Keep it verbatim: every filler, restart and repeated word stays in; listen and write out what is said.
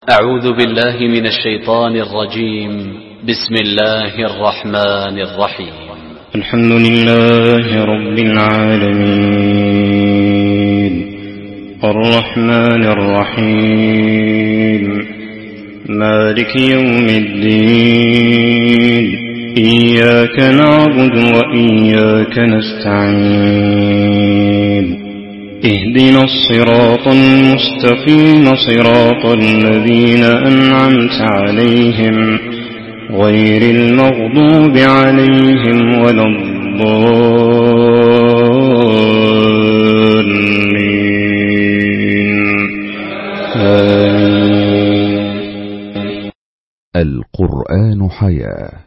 أعوذ بالله من الشيطان الرجيم. بسم الله الرحمن الرحيم. الحمد لله رب العالمين الرحمن الرحيم مالك يوم الدين إياك نعبد وإياك نستعين اهدنا الصراط المستقيم صراط الذين أنعمت عليهم غير المغضوب عليهم ولا الضالين آمين. القرآن حياة.